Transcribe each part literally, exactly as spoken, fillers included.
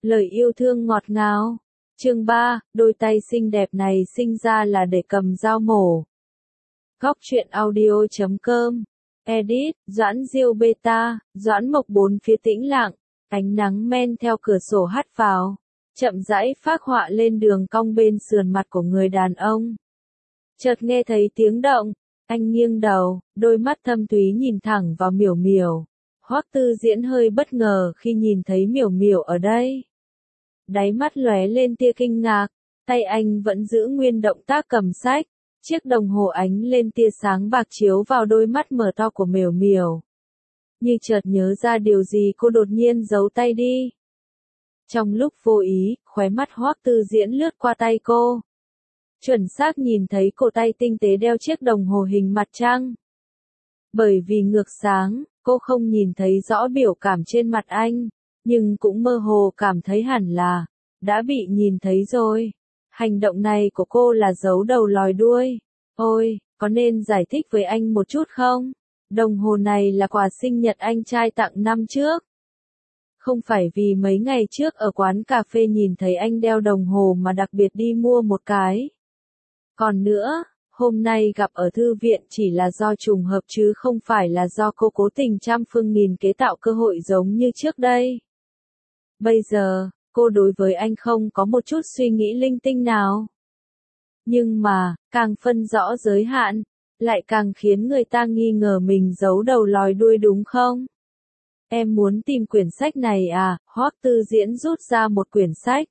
Lời yêu thương ngọt ngào. Chương ba, đôi tay xinh đẹp này sinh ra là để cầm dao mổ. Góc truyện audio chấm com. Edit, Doãn Diêu Beta, Doãn Mộc bốn phía tĩnh lặng, ánh nắng men theo cửa sổ hắt vào, chậm rãi phác họa lên đường cong bên sườn mặt của người đàn ông. Chợt nghe thấy tiếng động, anh nghiêng đầu, đôi mắt thâm thúy nhìn thẳng vào Miểu Miểu. Hoắc Tư Diễn hơi bất ngờ khi nhìn thấy Miểu Miểu ở đây. Đáy mắt lóe lên tia kinh ngạc, tay anh vẫn giữ nguyên động tác cầm sách, chiếc đồng hồ ánh lên tia sáng bạc chiếu vào đôi mắt mở to của Miểu Miểu. Như chợt nhớ ra điều gì cô đột nhiên giấu tay đi. Trong lúc vô ý, khóe mắt Hoắc Tư Diễn lướt qua tay cô. Chuẩn xác nhìn thấy cổ tay tinh tế đeo chiếc đồng hồ hình mặt trăng. Bởi vì ngược sáng, cô không nhìn thấy rõ biểu cảm trên mặt anh, nhưng cũng mơ hồ cảm thấy hẳn là đã bị nhìn thấy rồi. Hành động này của cô là giấu đầu lòi đuôi. Ôi, có nên giải thích với anh một chút không? Đồng hồ này là quà sinh nhật anh trai tặng năm trước. Không phải vì mấy ngày trước ở quán cà phê nhìn thấy anh đeo đồng hồ mà đặc biệt đi mua một cái. Còn nữa, hôm nay gặp ở thư viện chỉ là do trùng hợp chứ không phải là do cô cố tình trăm phương nghìn kế tạo cơ hội giống như trước đây. Bây giờ, cô đối với anh không có một chút suy nghĩ linh tinh nào. Nhưng mà, càng phân rõ giới hạn, lại càng khiến người ta nghi ngờ mình giấu đầu lòi đuôi đúng không? Em muốn tìm quyển sách này à? Hoắc Tư Diễn rút ra một quyển sách.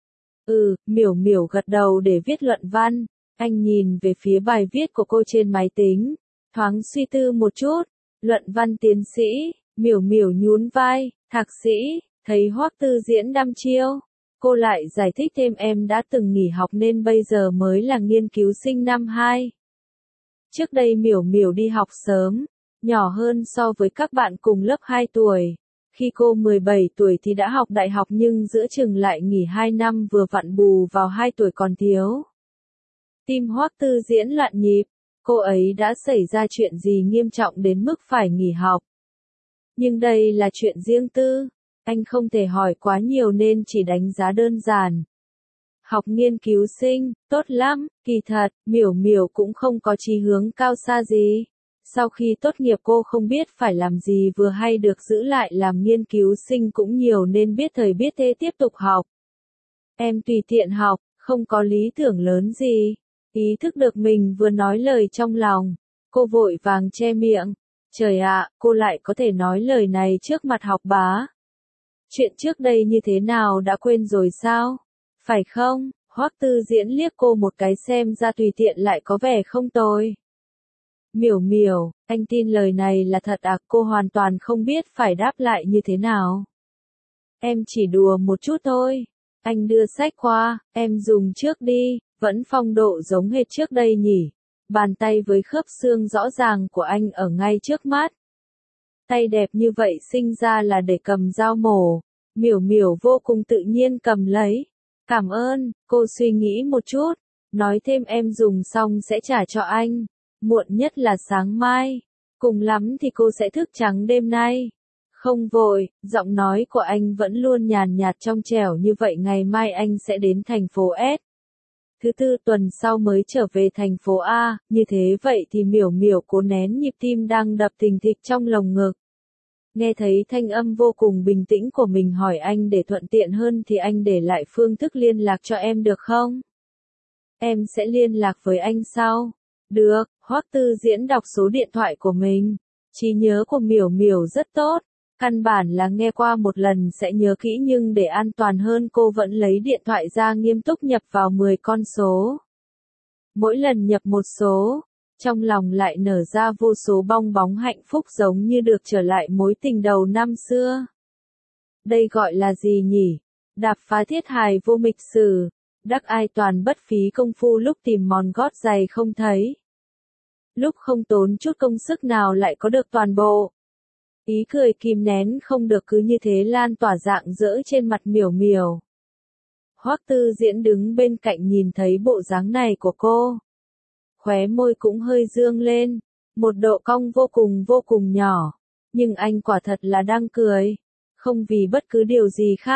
Ừ, Miểu Miểu gật đầu để viết luận văn. Anh nhìn về phía bài viết của cô trên máy tính, thoáng suy tư một chút. Luận văn tiến sĩ, Miểu Miểu nhún vai, thạc sĩ. Thấy Hoắc Tư Diễn đăm chiêu, cô lại giải thích thêm em đã từng nghỉ học nên bây giờ mới là nghiên cứu sinh năm hai. Trước đây Miểu Miểu đi học sớm, nhỏ hơn so với các bạn cùng lớp hai tuổi. Khi cô mười bảy tuổi thì đã học đại học nhưng giữa chừng lại nghỉ hai năm vừa vặn bù vào hai tuổi còn thiếu. Tim Hoắc Tư Diễn loạn nhịp, cô ấy đã xảy ra chuyện gì nghiêm trọng đến mức phải nghỉ học. Nhưng đây là chuyện riêng tư. Anh không thể hỏi quá nhiều nên chỉ đánh giá đơn giản. Học nghiên cứu sinh, tốt lắm, kỳ thật, Miểu Miểu cũng không có chí hướng cao xa gì. Sau khi tốt nghiệp cô không biết phải làm gì vừa hay được giữ lại làm nghiên cứu sinh cũng nhiều nên biết thời biết thế tiếp tục học. Em tùy tiện học, không có lý tưởng lớn gì. Ý thức được mình vừa nói lời trong lòng, cô vội vàng che miệng. Trời ạ, cô lại có thể nói lời này trước mặt học bá. Chuyện trước đây như thế nào đã quên rồi sao? Phải không? Hoắc Tư Diễn liếc cô một cái xem ra tùy tiện lại có vẻ không tồi. Miểu Miểu, anh tin lời này là thật à? Cô hoàn toàn không biết phải đáp lại như thế nào. Em chỉ đùa một chút thôi. Anh đưa sách qua, em dùng trước đi, vẫn phong độ giống hệt trước đây nhỉ. Bàn tay với khớp xương rõ ràng của anh ở ngay trước mắt. Tay đẹp như vậy sinh ra là để cầm dao mổ. Miểu Miểu vô cùng tự nhiên cầm lấy. Cảm ơn, cô suy nghĩ một chút. Nói thêm em dùng xong sẽ trả cho anh. Muộn nhất là sáng mai. Cùng lắm thì cô sẽ thức trắng đêm nay. Không vội, giọng nói của anh vẫn luôn nhàn nhạt trong trẻo như vậy. Ngày mai anh sẽ đến thành phố S. Thứ tư tuần sau mới trở về thành phố A. Như thế vậy thì Miểu Miểu cố nén nhịp tim đang đập thình thịch trong lồng ngực. Nghe thấy thanh âm vô cùng bình tĩnh của mình hỏi anh để thuận tiện hơn thì anh để lại phương thức liên lạc cho em được không? Em sẽ liên lạc với anh sau. Được, Hoắc Tư Diễn đọc số điện thoại của mình. Trí nhớ của Miểu Miểu rất tốt. Căn bản là nghe qua một lần sẽ nhớ kỹ nhưng để an toàn hơn cô vẫn lấy điện thoại ra nghiêm túc nhập vào mười con số. Mỗi lần nhập một số, trong lòng lại nở ra vô số bong bóng hạnh phúc giống như được trở lại mối tình đầu năm xưa. Đây gọi là gì nhỉ? Đạp phá thiết hài vô mịch sử, đắc ai toàn bất phí công phu lúc tìm mòn gót giày không thấy. Lúc không tốn chút công sức nào lại có được toàn bộ. Ý cười kìm nén không được cứ như thế lan tỏa rạng rỡ trên mặt Miểu Miểu. Hoắc Tư Diễn đứng bên cạnh nhìn thấy bộ dáng này của cô. Khóe môi cũng hơi dương lên, một độ cong vô cùng vô cùng nhỏ. Nhưng anh quả thật là đang cười. Không vì bất cứ điều gì khác,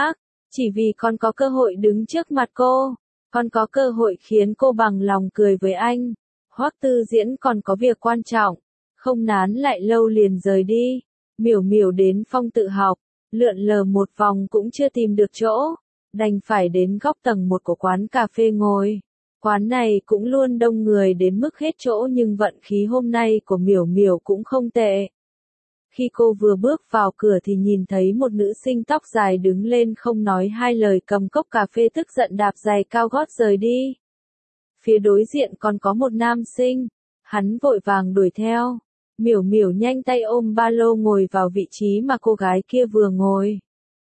Chỉ vì con có cơ hội đứng trước mặt cô, con có cơ hội khiến cô bằng lòng cười với anh. Hoắc Tư Diễn còn có việc quan trọng, không nán lại lâu liền rời đi. Miểu Miểu đến phòng tự học, lượn lờ một vòng cũng chưa tìm được chỗ, đành phải đến góc tầng một của quán cà phê ngồi. Quán này cũng luôn đông người đến mức hết chỗ nhưng vận khí hôm nay của Miểu Miểu cũng không tệ. Khi cô vừa bước vào cửa thì nhìn thấy một nữ sinh tóc dài đứng lên không nói hai lời cầm cốc cà phê tức giận đạp giày cao gót rời đi. Phía đối diện còn có một nam sinh, hắn vội vàng đuổi theo. Miểu Miểu nhanh tay ôm ba lô ngồi vào vị trí mà cô gái kia vừa ngồi.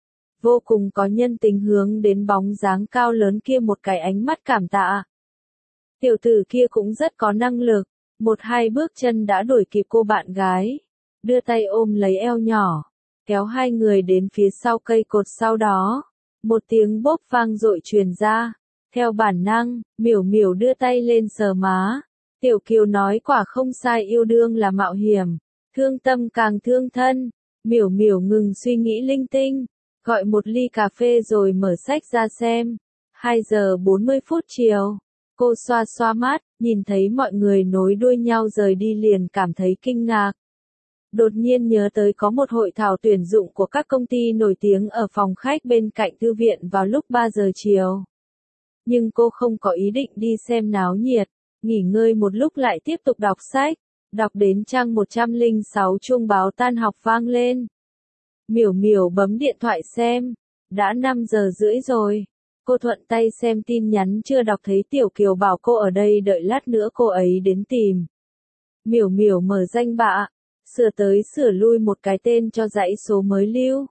Vô cùng có nhân tính hướng đến bóng dáng cao lớn kia một cái ánh mắt cảm tạ. Tiểu tử kia cũng rất có năng lực, một hai bước chân đã đuổi kịp cô bạn gái, đưa tay ôm lấy eo nhỏ, kéo hai người đến phía sau cây cột sau đó. Một tiếng bốp vang dội truyền ra, theo bản năng, Miểu Miểu đưa tay lên sờ má. Tiểu Kiều nói quả không sai, yêu đương là mạo hiểm, thương tâm càng thương thân. Miểu Miểu ngừng suy nghĩ linh tinh, gọi một ly cà phê rồi mở sách ra xem. hai giờ bốn mươi phút chiều, cô xoa xoa mắt, nhìn thấy mọi người nối đuôi nhau rời đi liền cảm thấy kinh ngạc. Đột nhiên nhớ tới có một hội thảo tuyển dụng của các công ty nổi tiếng ở phòng khách bên cạnh thư viện vào lúc ba giờ chiều. Nhưng cô không có ý định đi xem náo nhiệt, nghỉ ngơi một lúc lại tiếp tục đọc sách. Đọc đến trang một trăm lẻ sáu chuông báo tan học vang lên. Miểu Miểu bấm điện thoại xem, đã năm giờ rưỡi rồi. Cô thuận tay xem tin nhắn chưa đọc thấy Tiểu Kiều bảo cô ở đây đợi lát nữa cô ấy đến tìm. Miểu Miểu mở danh bạ, sửa tới sửa lui một cái tên cho dãy số mới lưu.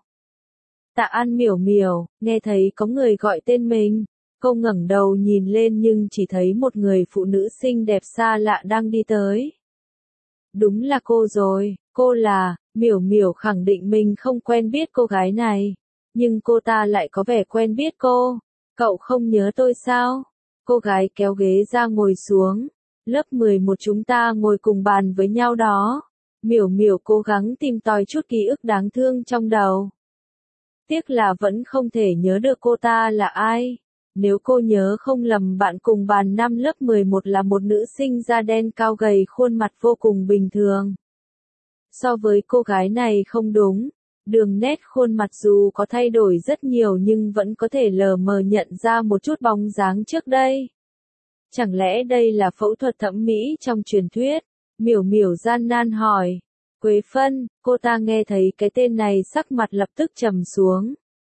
Tạ An Miểu Miểu, nghe thấy có người gọi tên mình. Cô ngẩng đầu nhìn lên nhưng chỉ thấy một người phụ nữ xinh đẹp xa lạ đang đi tới. Đúng là cô rồi, cô là, Miểu Miểu khẳng định mình không quen biết cô gái này. Nhưng cô ta lại có vẻ quen biết cô. Cậu không nhớ tôi sao? Cô gái kéo ghế ra ngồi xuống. Lớp mười một chúng ta ngồi cùng bàn với nhau đó. Miểu Miểu cố gắng tìm tòi chút ký ức đáng thương trong đầu. Tiếc là vẫn không thể nhớ được cô ta là ai. Nếu cô nhớ không lầm bạn cùng bàn năm lớp mười một là một nữ sinh da đen cao gầy khuôn mặt vô cùng bình thường. So với cô gái này không đúng, đường nét khuôn mặt dù có thay đổi rất nhiều nhưng vẫn có thể lờ mờ nhận ra một chút bóng dáng trước đây. Chẳng lẽ đây là phẫu thuật thẩm mỹ trong truyền thuyết? Miểu Miểu gian nan hỏi. Quế Phân, cô ta nghe thấy cái tên này sắc mặt lập tức trầm xuống.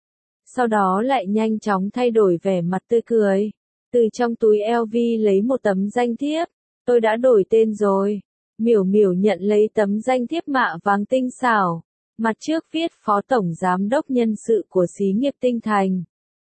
Sau đó lại nhanh chóng thay đổi vẻ mặt tươi cười. Từ trong túi eo vi lấy một tấm danh thiếp. Tôi đã đổi tên rồi. Miểu Miểu nhận lấy tấm danh thiếp mạ vàng tinh xảo. Mặt trước viết Phó Tổng Giám đốc Nhân sự của xí nghiệp Tinh Thành.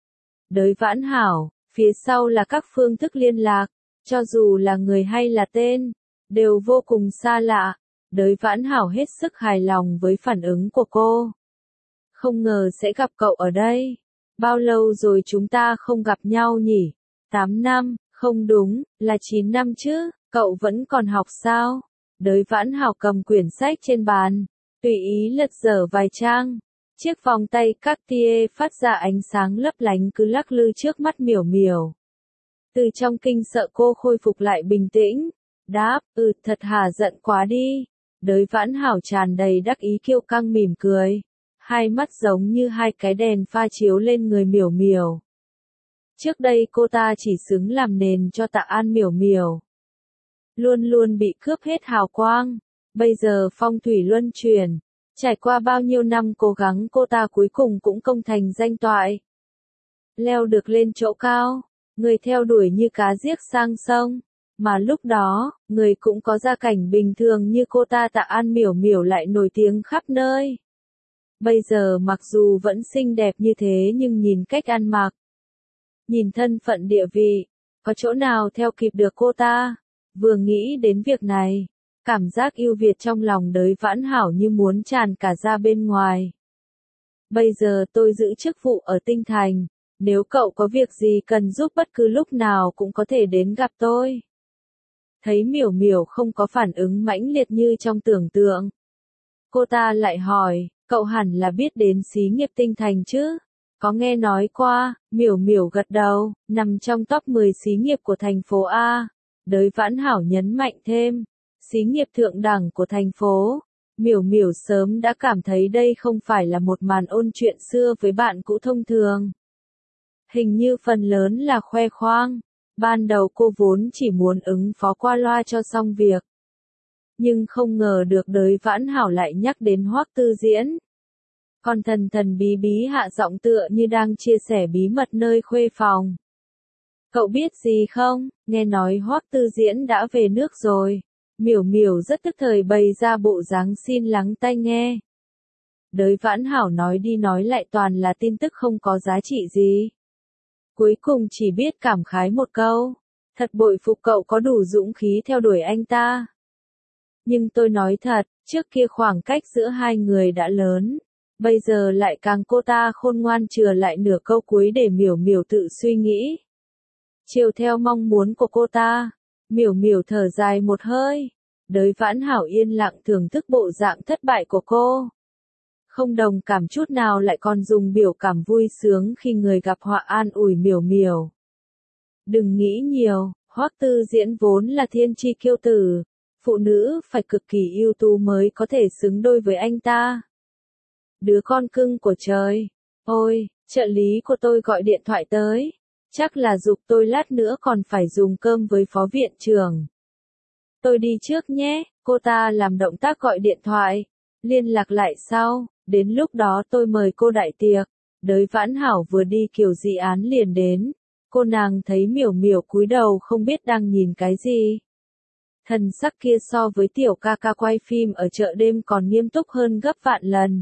Đới Vãn Hảo, phía sau là các phương thức liên lạc. Cho dù là người hay là tên, đều vô cùng xa lạ. Đới Vãn Hảo hết sức hài lòng với phản ứng của cô. Không ngờ sẽ gặp cậu ở đây. Bao lâu rồi chúng ta không gặp nhau nhỉ? tám năm, không đúng, là chín năm chứ, cậu vẫn còn học sao? Đới Vãn Hảo cầm quyển sách trên bàn, tùy ý lật dở vài trang. Chiếc vòng tay Cartier phát ra ánh sáng lấp lánh cứ lắc lư trước mắt Miểu Miểu. Từ trong kinh sợ cô khôi phục lại bình tĩnh. Đáp, ừ, thật hả, giận quá đi. Đới Vãn Hảo tràn đầy đắc ý kiêu căng mỉm cười. Hai mắt giống như hai cái đèn pha chiếu lên người Miểu Miểu. Trước đây cô ta chỉ xứng làm nền cho Tạ An Miểu Miểu. Luôn luôn bị cướp hết hào quang. Bây giờ phong thủy luân chuyển. Trải qua bao nhiêu năm cố gắng cô ta cuối cùng cũng công thành danh toại. Leo được lên chỗ cao. Người theo đuổi như cá giếc sang sông. Mà lúc đó, người cũng có gia cảnh bình thường như cô ta Tạ An Miểu Miểu lại nổi tiếng khắp nơi. Bây giờ mặc dù vẫn xinh đẹp như thế nhưng nhìn cách ăn mặc, nhìn thân phận địa vị, có chỗ nào theo kịp được cô ta? Vừa nghĩ đến việc này, cảm giác yêu Việt trong lòng Đới Vãn Hảo như muốn tràn cả ra bên ngoài. Bây giờ tôi giữ chức vụ ở Tinh Thành, nếu cậu có việc gì cần giúp bất cứ lúc nào cũng có thể đến gặp tôi. Thấy Miểu Miểu không có phản ứng mãnh liệt như trong tưởng tượng. Cô ta lại hỏi, cậu hẳn là biết đến xí nghiệp Tinh Thành chứ? Có nghe nói qua, miểu miểu gật đầu, nằm trong top mười xí nghiệp của thành phố A. Đới Vãn Hảo nhấn mạnh thêm, xí nghiệp thượng đẳng của thành phố. Miểu miểu sớm đã cảm thấy đây không phải là một màn ôn chuyện xưa với bạn cũ thông thường. Hình như phần lớn là khoe khoang. Ban đầu cô vốn chỉ muốn ứng phó qua loa cho xong việc. Nhưng không ngờ được Đới Vãn Hảo lại nhắc đến Hoắc Tư Diễn. Còn thần thần bí bí hạ giọng tựa như đang chia sẻ bí mật nơi khuê phòng. Cậu biết gì không, nghe nói Hoắc Tư Diễn đã về nước rồi. Miểu miểu rất tức thời bày ra bộ dáng xin lắng tai nghe. Đới Vãn Hảo nói đi nói lại toàn là tin tức không có giá trị gì. Cuối cùng chỉ biết cảm khái một câu. Thật bội phục cậu có đủ dũng khí theo đuổi anh ta. Nhưng tôi nói thật, trước kia khoảng cách giữa hai người đã lớn. Bây giờ lại càng cô ta khôn ngoan chừa lại nửa câu cuối để miểu miểu tự suy nghĩ. Chiều theo mong muốn của cô ta. Miểu miểu thở dài một hơi. Đới Vãn Hảo yên lặng thưởng thức bộ dạng thất bại của cô. Không đồng cảm chút nào lại còn dùng biểu cảm vui sướng khi người gặp họa an ủi miểu miểu. Đừng nghĩ nhiều, Hoắc Tư Diễn vốn là thiên chi kiêu tử. Phụ nữ phải cực kỳ ưu tú mới có thể xứng đôi với anh ta. Đứa con cưng của trời. Ôi, trợ lý của tôi gọi điện thoại tới. Chắc là giục tôi lát nữa còn phải dùng cơm với phó viện trưởng. Tôi đi trước nhé, cô ta làm động tác gọi điện thoại. Liên lạc lại sau, đến lúc đó tôi mời cô đại tiệc. Đới Vãn Hảo vừa đi kiểu dị án liền đến. Cô nàng thấy miểu miểu cúi đầu không biết đang nhìn cái gì. Thần sắc kia so với tiểu ca ca quay phim ở chợ đêm còn nghiêm túc hơn gấp vạn lần.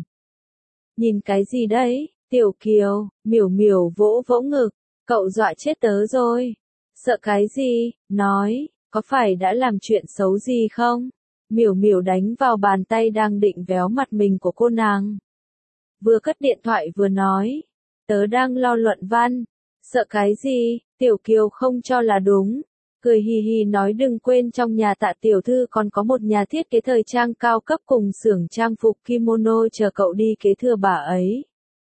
Nhìn cái gì đấy, tiểu kiều, miểu miểu vỗ vỗ ngực, cậu dọa chết tớ rồi. Sợ cái gì, nói, có phải đã làm chuyện xấu gì không? Miểu miểu đánh vào bàn tay đang định véo mặt mình của cô nàng. Vừa cất điện thoại vừa nói, tớ đang lo luận văn. Sợ cái gì, tiểu kiều không cho là đúng. Cười hì hì nói đừng quên trong nhà Tạ tiểu thư còn có một nhà thiết kế thời trang cao cấp cùng xưởng trang phục kimono chờ cậu đi kế thừa bà ấy.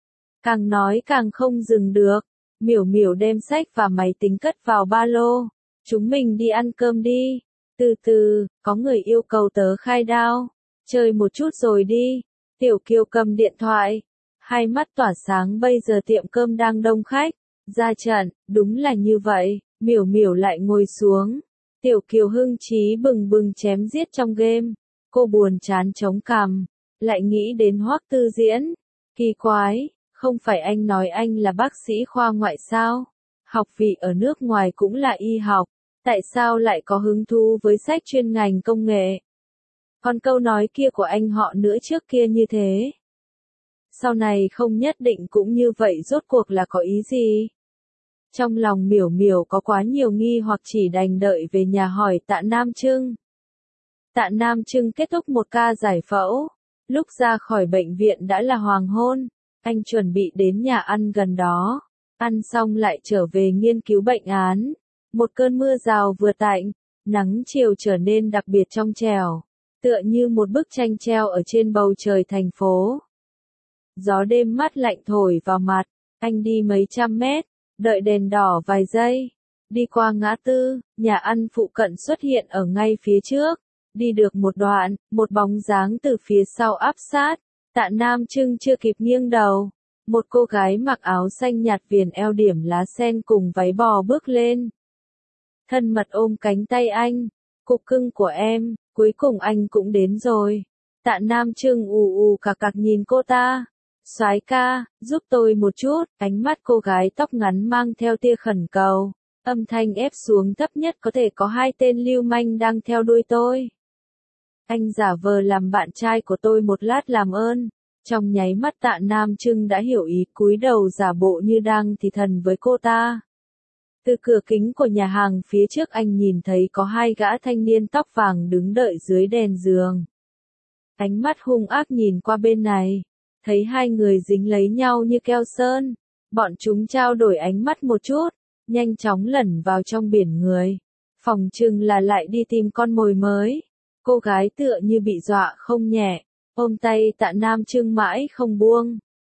Càng nói càng không dừng được. Miểu miểu đem sách và máy tính cất vào ba lô. Chúng mình đi ăn cơm đi. Từ từ, có người yêu cầu tớ khai đao. Chơi một chút rồi đi. Tiểu kiều cầm điện thoại. Hai mắt tỏa sáng bây giờ tiệm cơm đang đông khách. Ra trận, đúng là như vậy. Miểu miểu lại ngồi xuống. Tiểu kiều hưng trí bừng bừng chém giết trong game. Cô buồn chán chống cằm. Lại nghĩ đến Hoắc Tư Diễn. Kỳ quái, không phải anh nói anh là bác sĩ khoa ngoại sao? Học vị ở nước ngoài cũng là y học. Tại sao lại có hứng thú với sách chuyên ngành công nghệ? Còn câu nói kia của anh họ nữa trước kia như thế. Sau này không nhất định cũng như vậy rốt cuộc là có ý gì? Trong lòng miểu miểu có quá nhiều nghi hoặc chỉ đành đợi về nhà hỏi Tạ Nam Trưng. Tạ Nam Trưng kết thúc một ca giải phẫu. Lúc ra khỏi bệnh viện đã là hoàng hôn. Anh chuẩn bị đến nhà ăn gần đó. Ăn xong lại trở về nghiên cứu bệnh án. Một cơn mưa rào vừa tạnh. Nắng chiều trở nên đặc biệt trong trẻo. Tựa như một bức tranh treo ở trên bầu trời thành phố. Gió đêm mát lạnh thổi vào mặt. Anh đi mấy trăm mét. Đợi đèn đỏ vài giây. Đi qua ngã tư, nhà ăn phụ cận xuất hiện ở ngay phía trước. Đi được một đoạn, một bóng dáng từ phía sau áp sát. Tạ Nam Trưng chưa kịp nghiêng đầu. Một cô gái mặc áo xanh nhạt viền eo điểm lá sen cùng váy bò bước lên. Thân mật ôm cánh tay anh. Cục cưng của em, cuối cùng anh cũng đến rồi. Tạ Nam Trưng ù ù cạc cạc nhìn cô ta. Soái ca, giúp tôi một chút, ánh mắt cô gái tóc ngắn mang theo tia khẩn cầu. Âm thanh ép xuống thấp nhất có thể có hai tên lưu manh đang theo đuôi tôi. Anh giả vờ làm bạn trai của tôi một lát làm ơn. Trong nháy mắt Tạ Nam Trưng đã hiểu ý cúi đầu giả bộ như đang thì thầm với cô ta. Từ cửa kính của nhà hàng phía trước anh nhìn thấy có hai gã thanh niên tóc vàng đứng đợi dưới đèn giường. Ánh mắt hung ác nhìn qua bên này. Thấy hai người dính lấy nhau như keo sơn. Bọn chúng trao đổi ánh mắt một chút. Nhanh chóng lẩn vào trong biển người. Phòng chừng là lại đi tìm con mồi mới. Cô gái tựa như bị dọa không nhẹ. Ôm tay Tạ Nam Trưng mãi không buông.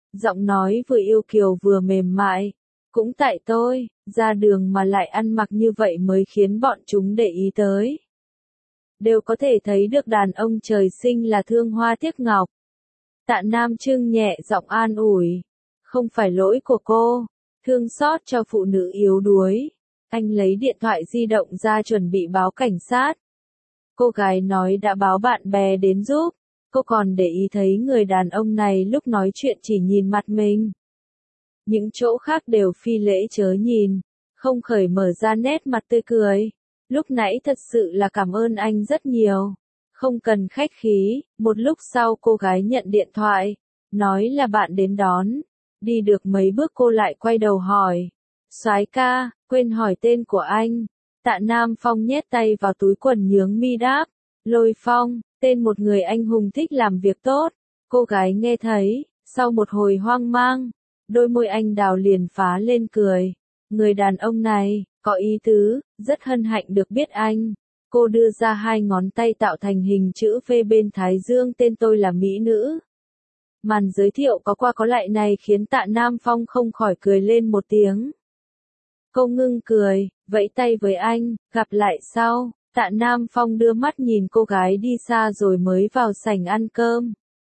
giọng nói vừa yêu kiều vừa mềm mại. Cũng tại tôi, ra đường mà lại ăn mặc như vậy mới khiến bọn chúng để ý tới. Đều có thể thấy được đàn ông trời sinh là thương hoa tiếc ngọc. Tạ Nam Trưng nhẹ giọng an ủi. Không phải lỗi của cô, thương xót cho phụ nữ yếu đuối. Anh lấy điện thoại di động ra chuẩn bị báo cảnh sát. Cô gái nói đã báo bạn bè đến giúp. Cô còn để ý thấy người đàn ông này lúc nói chuyện chỉ nhìn mặt mình. Những chỗ khác đều phi lễ chớ nhìn, không khởi mở ra nét mặt tươi cười. Lúc nãy thật sự là cảm ơn anh rất nhiều. Không cần khách khí, một lúc sau cô gái nhận điện thoại, nói là bạn đến đón. Đi được mấy bước cô lại quay đầu hỏi. Soái ca, quên hỏi tên của anh. Tạ Nam Phong nhét tay vào túi quần nhướng mi đáp. Lôi Phong, tên một người anh hùng thích làm việc tốt. Cô gái nghe thấy, sau một hồi hoang mang, đôi môi anh đào liền phá lên cười. Người đàn ông này, có ý tứ, rất hân hạnh được biết anh. Cô đưa ra hai ngón tay tạo thành hình chữ V bên thái dương, tên tôi là Mỹ Nữ. Màn giới thiệu có qua có lại này khiến Tạ Nam Phong không khỏi cười lên một tiếng. Cô ngưng cười, vẫy tay với anh, gặp lại sau. Tạ Nam Phong đưa mắt nhìn cô gái đi xa rồi mới vào sảnh ăn cơm.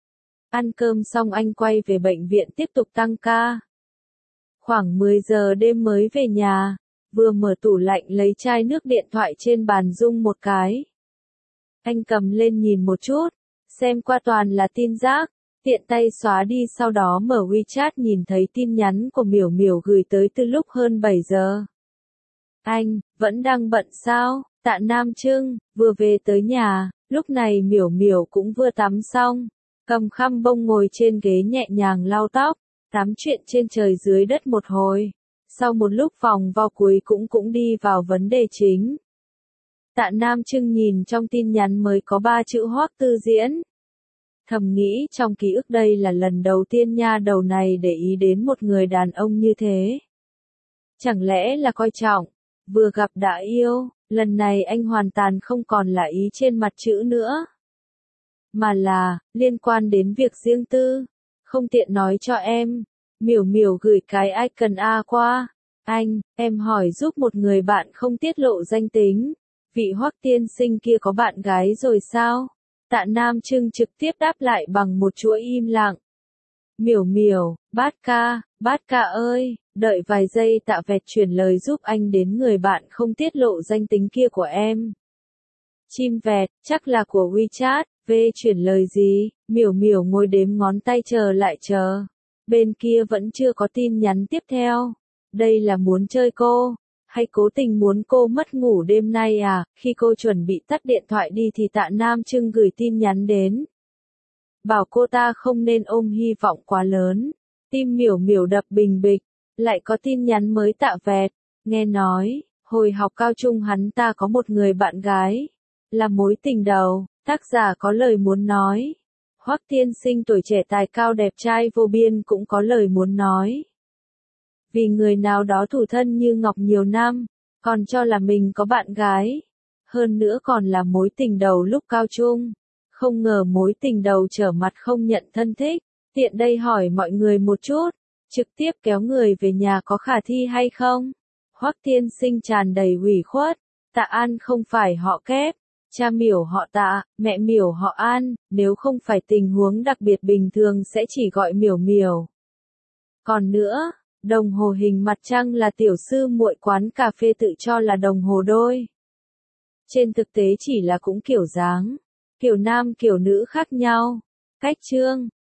Ăn cơm xong anh quay về bệnh viện tiếp tục tăng ca. Khoảng mười giờ đêm mới về nhà, vừa mở tủ lạnh lấy chai nước điện thoại trên bàn rung một cái. Anh cầm lên nhìn một chút, xem qua toàn là tin rác, tiện tay xóa đi sau đó mở WeChat nhìn thấy tin nhắn của Miểu Miểu gửi tới từ lúc hơn bảy giờ. Anh, vẫn đang bận sao? Tạ Nam Trưng, vừa về tới nhà, lúc này Miểu Miểu cũng vừa tắm xong, cầm khăn bông ngồi trên ghế nhẹ nhàng lau tóc, tám chuyện trên trời dưới đất một hồi. Sau một lúc vòng vo cuối cũng cũng đi vào vấn đề chính. Tạ Nam Trưng nhìn trong tin nhắn mới có ba chữ Hoắc Tư Diễn. Thầm nghĩ trong ký ức đây là lần đầu tiên nha đầu này để ý đến một người đàn ông như thế. Chẳng lẽ là coi trọng, vừa gặp đã yêu, lần này anh hoàn toàn không còn là ý trên mặt chữ nữa. Mà là, liên quan đến việc riêng tư, không tiện nói cho em. Miểu Miểu gửi cái icon A qua. Anh, em hỏi giúp một người bạn không tiết lộ danh tính. Vị Hoắc tiên sinh kia có bạn gái rồi sao? Tạ Nam Trưng trực tiếp đáp lại bằng một chuỗi im lặng. Miểu Miểu, bát ca, bát ca ơi, đợi vài giây Tạ Vẹt chuyển lời giúp anh đến người bạn không tiết lộ danh tính kia của em. Chim vẹt, chắc là của WeChat, V chuyển lời gì? Miểu Miểu ngồi đếm ngón tay chờ lại chờ. Bên kia vẫn chưa có tin nhắn tiếp theo. Đây là muốn chơi cô, hay cố tình muốn cô mất ngủ đêm nay à? Khi cô chuẩn bị tắt điện thoại đi thì Tạ Nam Trưng gửi tin nhắn đến. Bảo cô ta không nên ôm hy vọng quá lớn. Tim Miểu Miểu đập bình bịch, lại có tin nhắn mới Tạ Vẹt. Nghe nói, hồi học cao trung hắn ta có một người bạn gái, là mối tình đầu, tác giả có lời muốn nói. Hoắc tiên sinh tuổi trẻ tài cao đẹp trai vô biên cũng có lời muốn nói. Vì người nào đó thủ thân như ngọc nhiều năm, còn cho là mình có bạn gái. Hơn nữa còn là mối tình đầu lúc cao trung. Không ngờ mối tình đầu trở mặt không nhận thân thích. Tiện đây hỏi mọi người một chút, trực tiếp kéo người về nhà có khả thi hay không? Hoắc tiên sinh tràn đầy ủy khuất. Tạ An không phải họ kép. Cha Miểu họ Tạ, mẹ Miểu họ An, nếu không phải tình huống đặc biệt bình thường sẽ chỉ gọi Miểu Miểu. Còn nữa, đồng hồ hình mặt trăng là tiểu sư muội quán cà phê tự cho là đồng hồ đôi. Trên thực tế chỉ là cũng kiểu dáng, kiểu nam kiểu nữ khác nhau. Cách chương